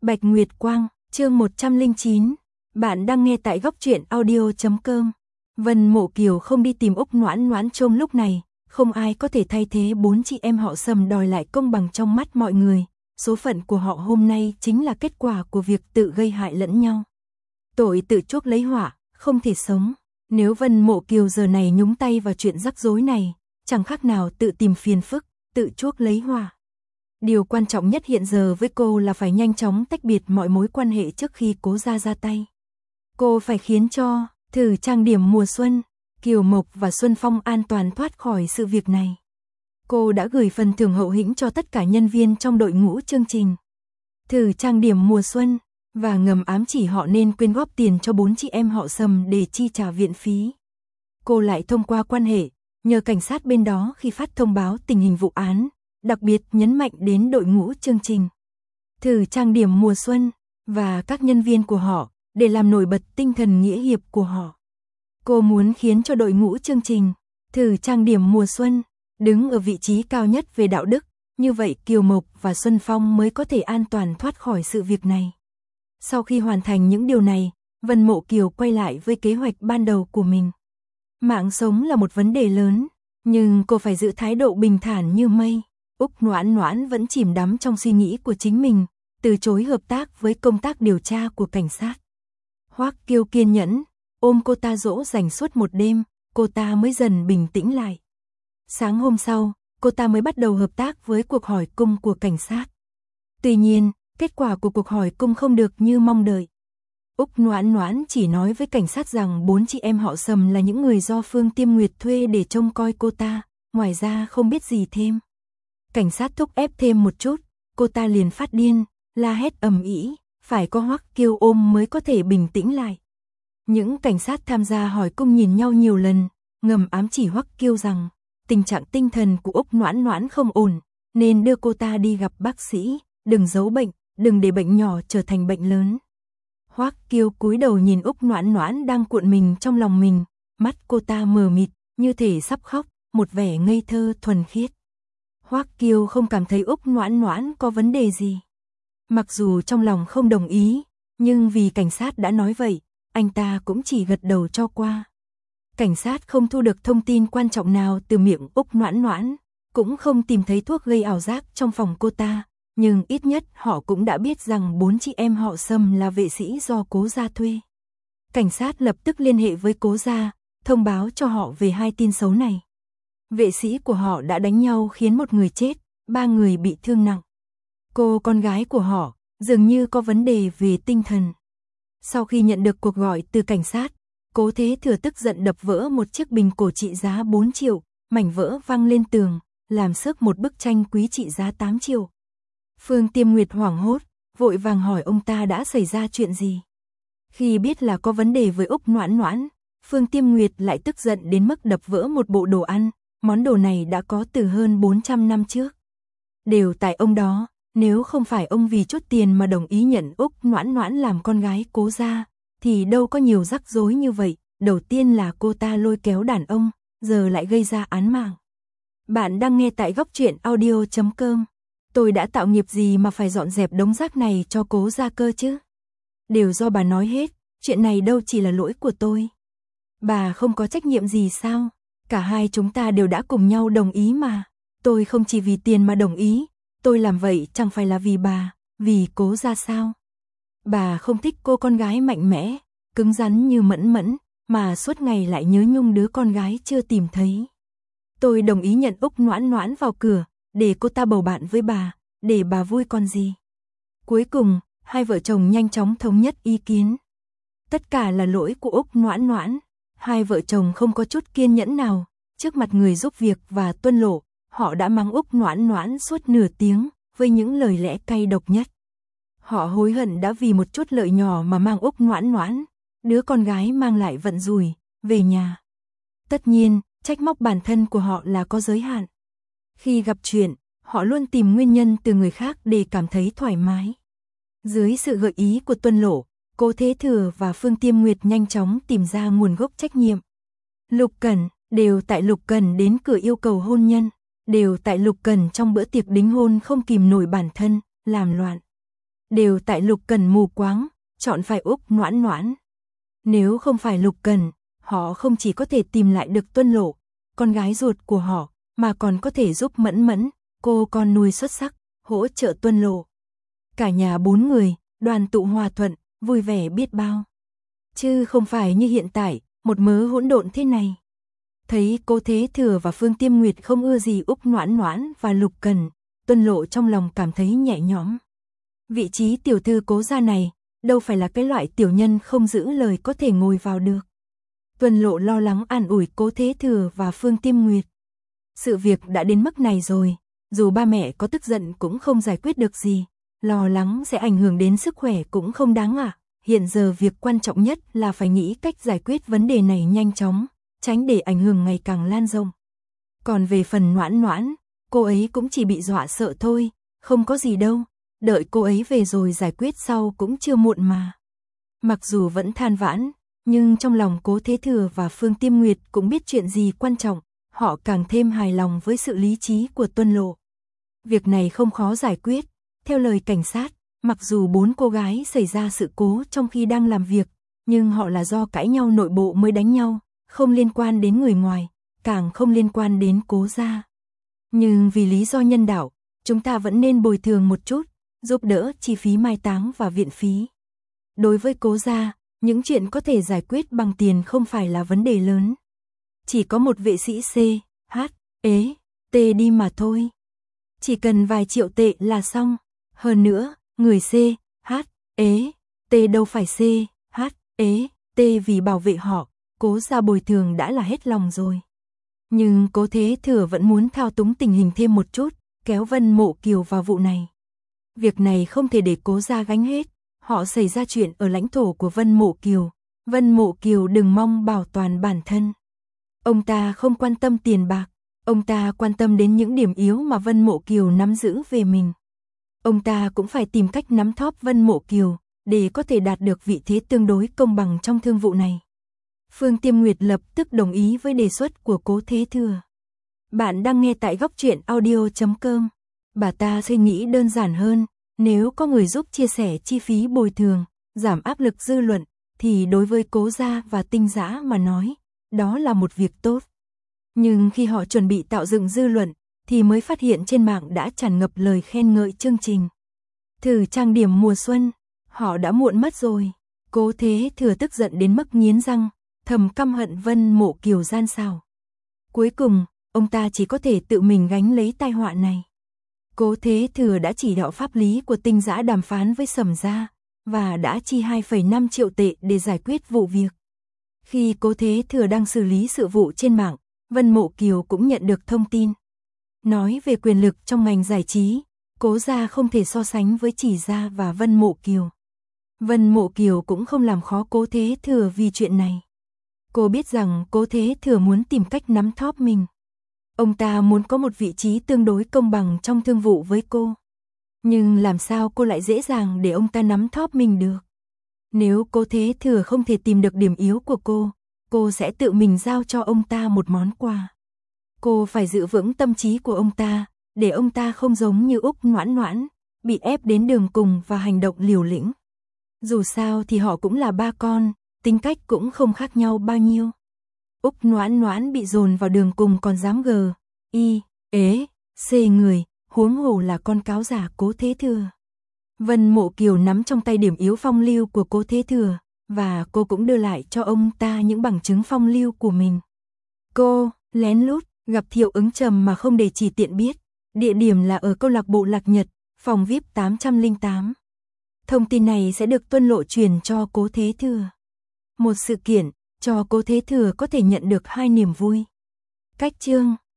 Bạch Nguyệt Quang, chương 109. Bạn đang nghe tại góc truyện audio.com. Vân Mộ Kiều không đi tìm Úc Noãn Noãn trông lúc này, không ai có thể thay thế bốn chị em họ Sầm đòi lại công bằng trong mắt mọi người. Số phận của họ hôm nay chính là kết quả của việc tự gây hại lẫn nhau. Tội tự chuốc lấy họa, không thể sống. Nếu Vân Mộ Kiều giờ này nhúng tay vào chuyện rắc rối này, chẳng khác nào tự tìm phiền phức, tự chuốc lấy họa. Điều quan trọng nhất hiện giờ với cô là phải nhanh chóng tách biệt mọi mối quan hệ trước khi Cố Gia ra tay. Cô phải khiến cho Thử Trang Điểm Mùa Xuân, Kiều Mộc và Xuân Phong an toàn thoát khỏi sự việc này. Cô đã gửi phần thưởng hậu hĩnh cho tất cả nhân viên trong đội ngũ chương trình Thử Trang Điểm Mùa Xuân và ngầm ám chỉ họ nên quyên góp tiền cho bốn chị em họ Sầm để chi trả viện phí. Cô lại thông qua quan hệ nhờ cảnh sát bên đó khi phát thông báo tình hình vụ án, đặc biệt nhấn mạnh đến đội ngũ chương trình Thử Trang Điểm Mùa Xuân và các nhân viên của họ để làm nổi bật tinh thần nghĩa hiệp của họ. Cô muốn khiến cho đội ngũ chương trình Thử Trang Điểm Mùa Xuân đứng ở vị trí cao nhất về đạo đức, như vậy Kiều Mộc và Xuân Phong mới có thể an toàn thoát khỏi sự việc này. Sau khi hoàn thành những điều này, Vân Mộ Kiều quay lại với kế hoạch ban đầu của mình. Mạng sống là một vấn đề lớn, nhưng cô phải giữ thái độ bình thản như mây. Úc Noãn Noãn vẫn chìm đắm trong suy nghĩ của chính mình, từ chối hợp tác với công tác điều tra của cảnh sát. Hoắc Kiêu kiên nhẫn, ôm cô ta dỗ dành suốt một đêm, cô ta mới dần bình tĩnh lại. Sáng hôm sau, cô ta mới bắt đầu hợp tác với cuộc hỏi cung của cảnh sát. Tuy nhiên, kết quả của cuộc hỏi cung không được như mong đợi. Úc Noãn Noãn chỉ nói với cảnh sát rằng bốn chị em họ Sầm là những người do Phương Tiêm Nguyệt thuê để trông coi cô ta, ngoài ra không biết gì thêm. Cảnh sát thúc ép thêm một chút, cô ta liền phát điên, la hét ầm ĩ, phải có Hoắc Kiêu ôm mới có thể bình tĩnh lại. Những cảnh sát tham gia hỏi cung nhìn nhau nhiều lần, ngầm ám chỉ Hoắc Kiêu rằng tình trạng tinh thần của Úc Noãn Noãn không ổn, nên đưa cô ta đi gặp bác sĩ, đừng giấu bệnh, đừng để bệnh nhỏ trở thành bệnh lớn. Hoắc Kiêu cúi đầu nhìn Úc Noãn Noãn đang cuộn mình trong lòng mình, mắt cô ta mờ mịt, như thể sắp khóc, một vẻ ngây thơ thuần khiết. Hoắc Kiêu không cảm thấy Úc Noãn Noãn có vấn đề gì. Mặc dù trong lòng không đồng ý, nhưng vì cảnh sát đã nói vậy, anh ta cũng chỉ gật đầu cho qua. Cảnh sát không thu được thông tin quan trọng nào từ miệng Úc Noãn Noãn, cũng không tìm thấy thuốc gây ảo giác trong phòng cô ta, nhưng ít nhất họ cũng đã biết rằng bốn chị em họ Sầm là vệ sĩ do Cố Gia thuê. Cảnh sát lập tức liên hệ với Cố Gia, thông báo cho họ về hai tin xấu này. Vệ sĩ của họ đã đánh nhau khiến một người chết, ba người bị thương nặng. Cô con gái của họ dường như có vấn đề về tinh thần. Sau khi nhận được cuộc gọi từ cảnh sát, Cố Thế Thừa tức giận đập vỡ một chiếc bình cổ trị giá 4 triệu, mảnh vỡ văng lên tường, làm xước một bức tranh quý trị giá 8 triệu. Phương Tiêm Nguyệt hoảng hốt, vội vàng hỏi ông ta đã xảy ra chuyện gì. Khi biết là có vấn đề với Úc Noãn Noãn, Phương Tiêm Nguyệt lại tức giận đến mức đập vỡ một bộ đồ ăn, món đồ này đã có từ hơn 400 năm trước. Đều tại ông đó, nếu không phải ông vì chút tiền mà đồng ý nhận Úc Noãn Noãn làm con gái Cố Gia, thì đâu có nhiều rắc rối như vậy. Đầu tiên là cô ta lôi kéo đàn ông, giờ lại gây ra án mạng. Bạn đang nghe tại góc truyện audio.com. Tôi đã tạo nghiệp gì mà phải dọn dẹp đống rác này cho Cố Gia cơ chứ? Đều do bà nói hết, chuyện này đâu chỉ là lỗi của tôi. Bà không có trách nhiệm gì sao? Cả hai chúng ta đều đã cùng nhau đồng ý mà. Tôi không chỉ vì tiền mà đồng ý, tôi làm vậy chẳng phải là vì bà, vì Cố Gia sao? Bà không thích cô con gái mạnh mẽ, cứng rắn như Mẫn Mẫn, mà suốt ngày lại nhớ nhung đứa con gái chưa tìm thấy. Tôi đồng ý nhận Úc Noãn Noãn vào cửa, để cô ta bầu bạn với bà, để bà vui còn gì. Cuối cùng, hai vợ chồng nhanh chóng thống nhất ý kiến. Tất cả là lỗi của Úc Noãn Noãn. Hai vợ chồng không có chút kiên nhẫn nào, trước mặt người giúp việc và tuân lộ, họ đã mắng Úc Noãn Noãn suốt nửa tiếng, với những lời lẽ cay độc nhất. Họ hối hận đã vì một chút lợi nhỏ mà mang Úc Noãn Noãn, đứa con gái mang lại vận rủi, về nhà. Tất nhiên, trách móc bản thân của họ là có giới hạn. Khi gặp chuyện, họ luôn tìm nguyên nhân từ người khác để cảm thấy thoải mái. Dưới sự gợi ý của tuân lộ, Cố Thế Thừa và Phương Tiêm Nguyệt nhanh chóng tìm ra nguồn gốc trách nhiệm. Lục Cẩn, đều tại Lục Cẩn đến cửa yêu cầu hôn nhân, đều tại Lục Cẩn trong bữa tiệc đính hôn không kìm nổi bản thân, làm loạn. đều tại Lục Cần mù quáng, chọn phải Úc Noãn Noãn. Nếu không phải Lục Cần, họ không chỉ có thể tìm lại được Tuân Lộ, con gái ruột của họ, mà còn có thể giúp Mẫn Mẫn, cô con nuôi xuất sắc, hỗ trợ Tuân Lộ. Cả nhà 4 người, đoàn tụ hòa thuận, vui vẻ biết bao. Chứ không phải như hiện tại, một mớ hỗn độn thế này. Thấy Cố Thế Thừa và Phương Tiêm Nguyệt không ưa gì Úc Noãn Noãn và Lục Cần, Tuân Lộ trong lòng cảm thấy nhẹ nhõm. Vị trí tiểu thư Cố gia này, đâu phải là cái loại tiểu nhân không giữ lời có thể ngồi vào được. Tuân Lộ lo lắng an ủi Cố Thế Thừa và Phương Tiêm Nguyệt. Sự việc đã đến mức này rồi, dù ba mẹ có tức giận cũng không giải quyết được gì, lo lắng sẽ ảnh hưởng đến sức khỏe cũng không đáng à. Hiện giờ việc quan trọng nhất là phải nghĩ cách giải quyết vấn đề này nhanh chóng, tránh để ảnh hưởng ngày càng lan rộng. Còn về phần Noãn Noãn, cô ấy cũng chỉ bị dọa sợ thôi, không có gì đâu, đợi cô ấy về rồi giải quyết sau cũng chưa muộn mà. Mặc dù vẫn than vãn, nhưng trong lòng Cố Thế Thừa và Phương Tiêm Nguyệt cũng biết chuyện gì quan trọng, họ càng thêm hài lòng với sự lý trí của Tuân Lộ. Việc này không khó giải quyết, theo lời cảnh sát, mặc dù 4 cô gái xảy ra sự cố trong khi đang làm việc, nhưng họ là do cãi nhau nội bộ mới đánh nhau, không liên quan đến người ngoài, càng không liên quan đến Cố gia. Nhưng vì lý do nhân đạo, chúng ta vẫn nên bồi thường một chút, giúp đỡ chi phí mai táng và viện phí. Đối với Cố gia, những chuyện có thể giải quyết bằng tiền không phải là vấn đề lớn. Chỉ có một vệ sĩ C, H, E, T đi mà thôi. Chỉ cần vài triệu tệ là xong. Hơn nữa, người C, H, E, T đâu phải C, H, E, T vì bảo vệ họ, Cố gia bồi thường đã là hết lòng rồi. Nhưng Cố Thế Thừa vẫn muốn thao túng tình hình thêm một chút, kéo Vân Mộ Kiều vào vụ này. Việc này không thể để Cố gia gánh hết, họ xảy ra chuyện ở lãnh thổ của Vân Mộ Kiều đừng mong bảo toàn bản thân. Ông ta không quan tâm tiền bạc, ông ta quan tâm đến những điểm yếu mà Vân Mộ Kiều nắm giữ về mình. Ông ta cũng phải tìm cách nắm thóp Vân Mộ Kiều, để có thể đạt được vị thế tương đối công bằng trong thương vụ này. Phương Tiêm Nguyệt lập tức đồng ý với đề xuất của Cố Thế Thừa. Bạn đang nghe tại Góc Truyện Audio.com. Bà ta suy nghĩ đơn giản hơn, nếu có người giúp chia sẻ chi phí bồi thường, giảm áp lực dư luận, thì đối với Cố gia và Tinh Dã mà nói, đó là một việc tốt. Nhưng khi họ chuẩn bị tạo dựng dư luận, thì mới phát hiện trên mạng đã tràn ngập lời khen ngợi chương trình thử trang điểm mùa xuân, họ đã muộn mất rồi. Cố Thế Thừa tức giận đến mức nghiến răng, thầm căm hận Vân Mộ Kiều gian xảo. Cuối cùng, ông ta chỉ có thể tự mình gánh lấy tai họa này. Cố Thế Thừa đã chỉ đạo pháp lý của Tinh Dã đàm phán với Sầm gia, và đã chi 2,5 triệu tệ để giải quyết vụ việc. Khi Cố Thế Thừa đang xử lý sự vụ trên mạng, Vân Mộ Kiều cũng nhận được thông tin. Nói về quyền lực trong ngành giải trí, Cố gia không thể so sánh với Chỉ gia và Vân Mộ Kiều. Vân Mộ Kiều cũng không làm khó Cố Thế Thừa vì chuyện này. Cô biết rằng Cố Thế Thừa muốn tìm cách nắm thóp mình. Ông ta muốn có một vị trí tương đối công bằng trong thương vụ với cô. Nhưng làm sao cô lại dễ dàng để ông ta nắm thóp mình được? Nếu Cố Thế Thừa không thể tìm được điểm yếu của cô sẽ tự mình giao cho ông ta một món quà. Cô phải giữ vững tâm trí của ông ta, để ông ta không giống như Úc Noãn Noãn, bị ép đến đường cùng và hành động liều lĩnh. Dù sao thì họ cũng là ba con, tính cách cũng không khác nhau bao nhiêu. Úc Noãn Noãn bị dồn vào đường cùng còn dám C người, huống hồ là con cáo giả Cố Thế Thừa. Vân Mộ Kiều nắm trong tay điểm yếu phong lưu của Cố Thế Thừa, và cô cũng đưa lại cho ông ta những bằng chứng phong lưu của mình. Cô lén lút gặp Thiệu Ứng Trầm mà không để chỉ tiện biết, địa điểm là ở câu lạc bộ Lạc Nhật, phòng VIP 808. Thông tin này sẽ được Tuân Lộ truyền cho Cố Thế Thừa. Một sự kiện cho Cố Thế Thừa có thể nhận được 2 niềm vui. Cách chương